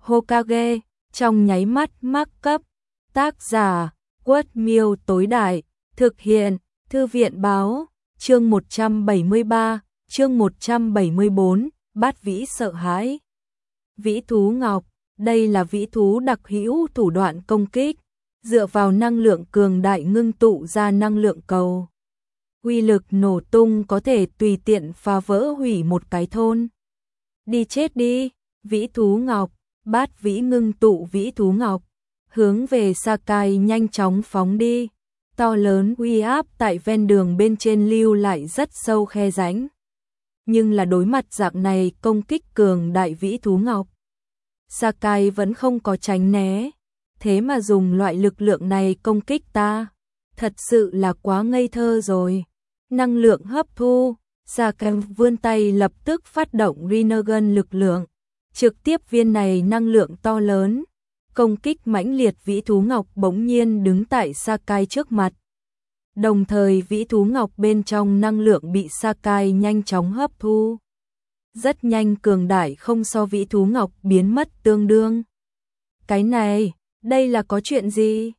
Hokage, trong nháy mắt mắc cấp. Tác giả, Quất Miêu tối đại, thực hiện, Thư viện báo, chương 173, chương 174, Bát Vĩ sợ hãi. Vĩ thú ngọc, đây là vĩ thú đặc hữu thủ đoạn công kích, dựa vào năng lượng cường đại ngưng tụ ra năng lượng cầu. Uy lực nổ tung có thể tùy tiện phá vỡ hủy một cái thôn. Đi chết đi, vĩ thú ngọc, Bát Vĩ ngưng tụ vĩ thú ngọc, hướng về Sakai nhanh chóng phóng đi. To lớn uy áp tại ven đường bên trên lưu lại rất sâu khe rãnh. Nhưng là đối mặt dạng này công kích cường đại vĩ thú ngọc, Sakai vẫn không có tránh né. Thế mà dùng loại lực lượng này công kích ta, thật sự là quá ngây thơ rồi. Năng lượng hấp thu, Sakai vươn tay lập tức phát động Rinnegan lực lượng, trực tiếp viên này năng lượng to lớn, công kích mãnh liệt vĩ thú ngọc bỗng nhiên đứng tại Sakai trước mặt. Đồng thời vĩ thú ngọc bên trong năng lượng bị Sakai nhanh chóng hấp thu. Rất nhanh cường đại không so vĩ thú ngọc biến mất tương đương. Cái này, đây là có chuyện gì?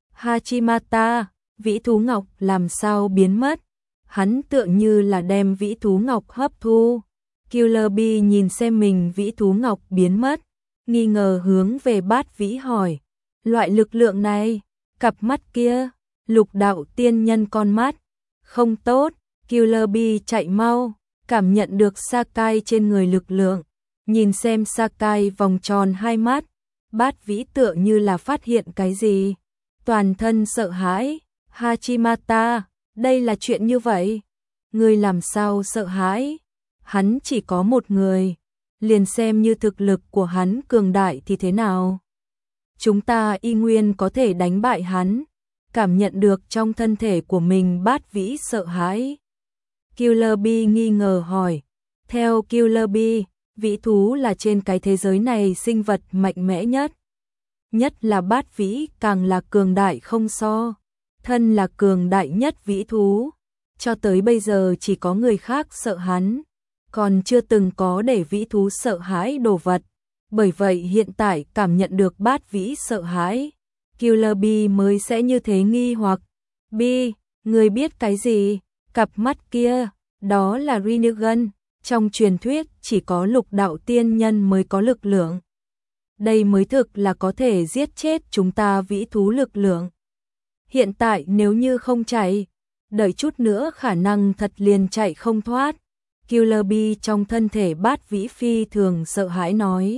Hachimata, vĩ thú ngọc làm sao biến mất? Hắn tựa như là đem vĩ thú ngọc hấp thu. Killer Bee nhìn xem mình vĩ thú ngọc biến mất, nghi ngờ hướng về Bát Vĩ hỏi. Loại lực lượng này, cặp mắt kia, lục đạo tiên nhân con mắt, không tốt. Killer Bee chạy mau, cảm nhận được Sakai trên người lực lượng, nhìn xem Sakai vòng tròn hai mắt. Bát Vĩ tựa như là phát hiện cái gì, toàn thân sợ hãi. Hachimata, đây là chuyện như vậy, người làm sao sợ hãi? Hắn chỉ có một người, liền xem như thực lực của hắn cường đại thì thế nào? Chúng ta y nguyên có thể đánh bại hắn. Cảm nhận được trong thân thể của mình Bát Vĩ sợ hãi. Killer Bee nghi ngờ hỏi. Theo Killer Bee, vĩ thú là trên cái thế giới này sinh vật mạnh mẽ nhất. Nhất là Bát Vĩ càng là cường đại không so. Thân là cường đại nhất vĩ thú. Cho tới bây giờ chỉ có người khác sợ hắn, còn chưa từng có để vĩ thú sợ hãi đồ vật. Bởi vậy hiện tại cảm nhận được Bát Vĩ sợ hãi, Killer Bee mới sẽ như thế nghi hoặc. Bee, người biết cái gì? Cặp mắt kia, đó là Rinnegan, trong truyền thuyết chỉ có lục đạo tiên nhân mới có lực lượng. Đây mới thực là có thể giết chết chúng ta vĩ thú lực lượng. Hiện tại nếu như không chạy, đợi chút nữa khả năng thật liền chạy không thoát. Killer Bee trong thân thể Bát Vĩ phi thường sợ hãi nói.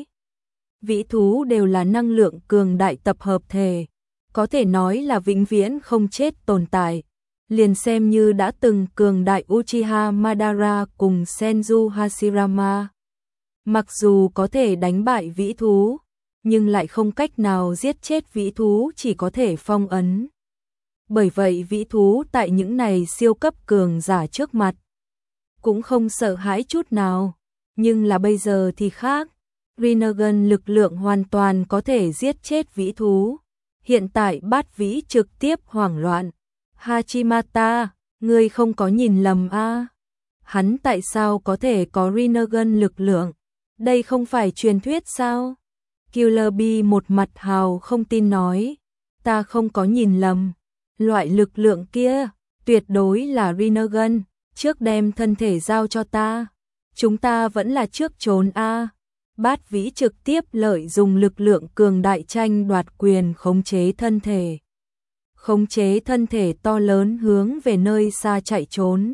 Vĩ thú đều là năng lượng cường đại tập hợp thể, có thể nói là vĩnh viễn không chết tồn tại. Liền xem như đã từng cường đại Uchiha Madara cùng Senju Hashirama, mặc dù có thể đánh bại vĩ thú, nhưng lại không cách nào giết chết vĩ thú, chỉ có thể phong ấn. Bởi vậy vĩ thú tại những này siêu cấp cường giả trước mặt cũng không sợ hãi chút nào. Nhưng là bây giờ thì khác, Rinnegan lực lượng hoàn toàn có thể giết chết vĩ thú. Hiện tại Bát Vĩ trực tiếp hoảng loạn. Hachimata, ngươi không có nhìn lầm a? Hắn tại sao có thể có Rinnegan lực lượng? Đây không phải truyền thuyết sao? Killer Bee một mặt hào không tin nói. Ta không có nhìn lầm. Loại lực lượng kia, tuyệt đối là Rinnegan. Trước đem thân thể giao cho ta. Chúng ta vẫn là trước trốn a. Bát Vĩ trực tiếp lợi dùng lực lượng cường đại tranh đoạt quyền khống chế thân thể. Khống chế thân thể to lớn hướng về nơi xa chạy trốn.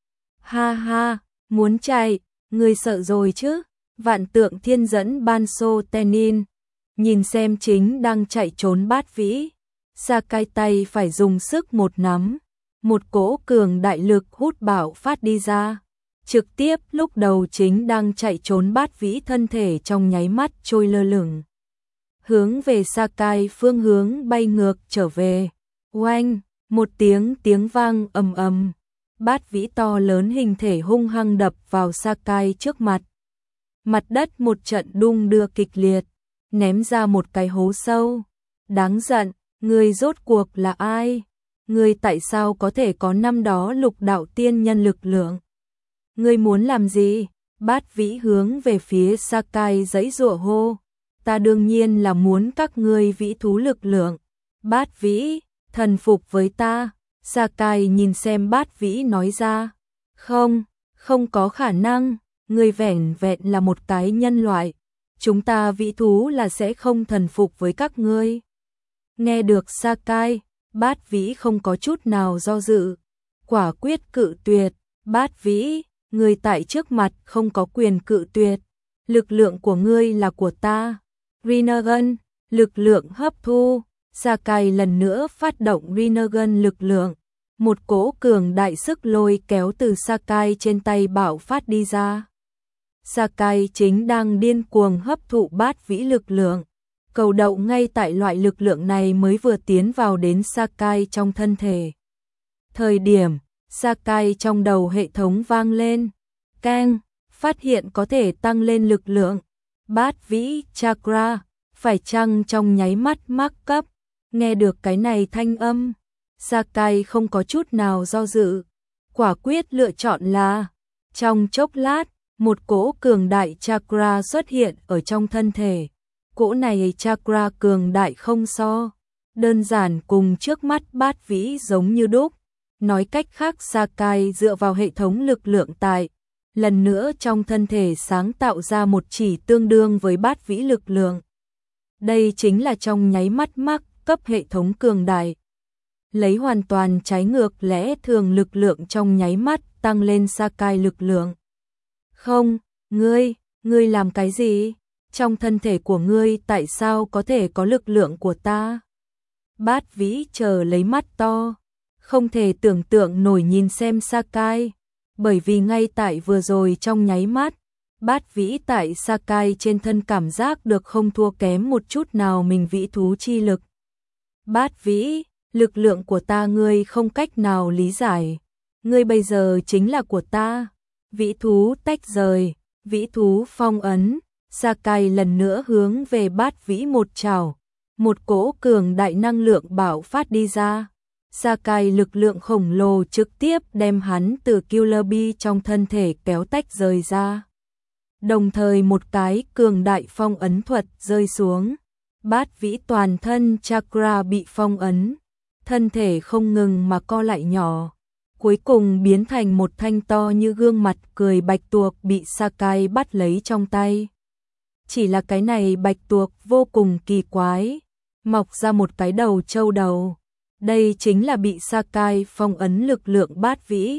Ha ha, muốn chạy, ngươi sợ rồi chứ? Vạn tượng thiên dẫn Banso Tenin, nhìn xem chính đang chạy trốn Bát Vĩ. Sakai tay phải dùng sức một nắm, một cỗ cường đại lực hút bạo phát đi ra. Trực tiếp lúc đầu chính đang chạy trốn Bát Vĩ thân thể trong nháy mắt trôi lơ lửng, hướng về Sakai phương hướng bay ngược trở về. Oanh, một tiếng vang ầm ầm, Bát Vĩ to lớn hình thể hung hăng đập vào Sakai trước mặt. Mặt đất một trận đung đưa kịch liệt, ném ra một cái hố sâu. Đáng giận, ngươi rốt cuộc là ai? Ngươi tại sao có thể có năm đó lục đạo tiên nhân lực lượng? Ngươi muốn làm gì? Bát Vĩ hướng về phía Sakai giãy giụa hô. ta đương nhiên là muốn các ngươi vĩ thú lực lượng. Bát Vĩ, thần phục với ta. Sakai nhìn xem Bát Vĩ nói ra. Không, không có khả năng, ngươi vẻn vẹn là một cái nhân loại. Chúng ta vĩ thú là sẽ không thần phục với các ngươi. Nghe được Sakai, Bát Vĩ không có chút nào do dự. Quả quyết cự tuyệt. Bát Vĩ, ngươi tại trước mặt không có quyền cự tuyệt. Lực lượng của ngươi là của ta. Rinnegan, lực lượng hấp thu. Sakai lần nữa phát động Rinnegan lực lượng. Một cỗ cường đại sức lôi kéo từ Sakai trên tay bạo phát đi ra. Sakai chính đang điên cuồng hấp thụ Bát Vĩ lực lượng. Cầu đậu ngay tại loại lực lượng này mới vừa tiến vào đến Sakai trong thân thể. Thời điểm, Sakai trong đầu hệ thống vang lên. Keng, phát hiện có thể tăng lên lực lượng. Bát Vĩ Chakra, phải chăng trong nháy mắt mắc cấp. Nghe được cái này thanh âm, Sakai không có chút nào do dự. Quả quyết lựa chọn là. Trong chốc lát, một cỗ cường đại chakra xuất hiện ở trong thân thể. Cỗ này chakra cường đại không so. Đơn giản cùng trước mắt Bát Vĩ giống như đúc. Nói cách khác Sakai dựa vào hệ thống lực lượng tại. Lần nữa trong thân thể sáng tạo ra một chỉ tương đương với Bát Vĩ lực lượng. Đây chính là trong nháy mắt mắc cấp hệ thống cường đại. Lấy hoàn toàn trái ngược lẽ thường lực lượng trong nháy mắt tăng lên Sakai lực lượng. Không, ngươi làm cái gì? Trong thân thể của ngươi tại sao có thể có lực lượng của ta? Bát Vĩ chờ lấy mắt to, không thể tưởng tượng nổi nhìn xem Sakai, bởi vì ngay tại vừa rồi trong nháy mắt, Bát Vĩ tại Sakai trên thân cảm giác được không thua kém một chút nào mình vĩ thú chi lực. Bát Vĩ, lực lượng của ta ngươi không cách nào lý giải, ngươi bây giờ chính là của ta. Vĩ thú tách rời, vĩ thú phong ấn, Sakai lần nữa hướng về Bát Vĩ một trảo, một cỗ cường đại năng lượng bạo phát đi ra. Sakai lực lượng khổng lồ trực tiếp đem hắn từ Killer Bee trong thân thể kéo tách rời ra. Đồng thời một cái cường đại phong ấn thuật rơi xuống. Bát Vĩ toàn thân chakra bị phong ấn, thân thể không ngừng mà co lại nhỏ. Cuối cùng biến thành một thanh to như gương mặt cười bạch tuộc bị Sakai bắt lấy trong tay. Chỉ là cái này bạch tuộc vô cùng kỳ quái, mọc ra một cái đầu trâu đầu. Đây chính là bị Sakai phong ấn lực lượng Bát Vĩ.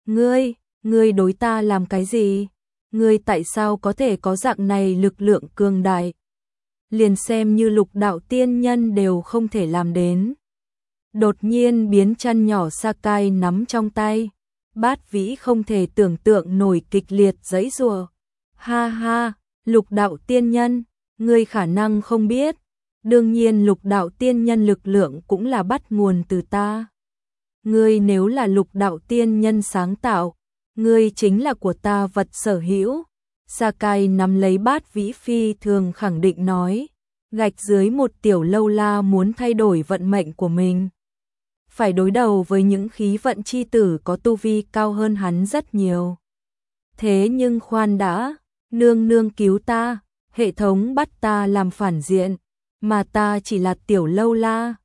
Ngươi đối ta làm cái gì? Ngươi tại sao có thể có dạng này lực lượng cường đại? Liền xem như Lục đạo tiên nhân đều không thể làm đến. Đột nhiên biến chân nhỏ Sakai nắm trong tay. Bát Vĩ không thể tưởng tượng nổi kịch liệt giãy giụa. Ha ha, Lục đạo tiên nhân, ngươi khả năng không biết. Đương nhiên Lục đạo tiên nhân lực lượng cũng là bắt nguồn từ ta. Ngươi nếu là Lục đạo tiên nhân sáng tạo, ngươi chính là của ta vật sở hữu. Sakai nắm lấy Bát Vĩ phi thường khẳng định nói. Gạch dưới một tiểu lâu la muốn thay đổi vận mệnh của mình. Phải đối đầu với những khí vận chi tử có tu vi cao hơn hắn rất nhiều. Thế nhưng khoan đã, nương nương cứu ta, hệ thống bắt ta làm phản diện, mà ta chỉ là tiểu lâu la,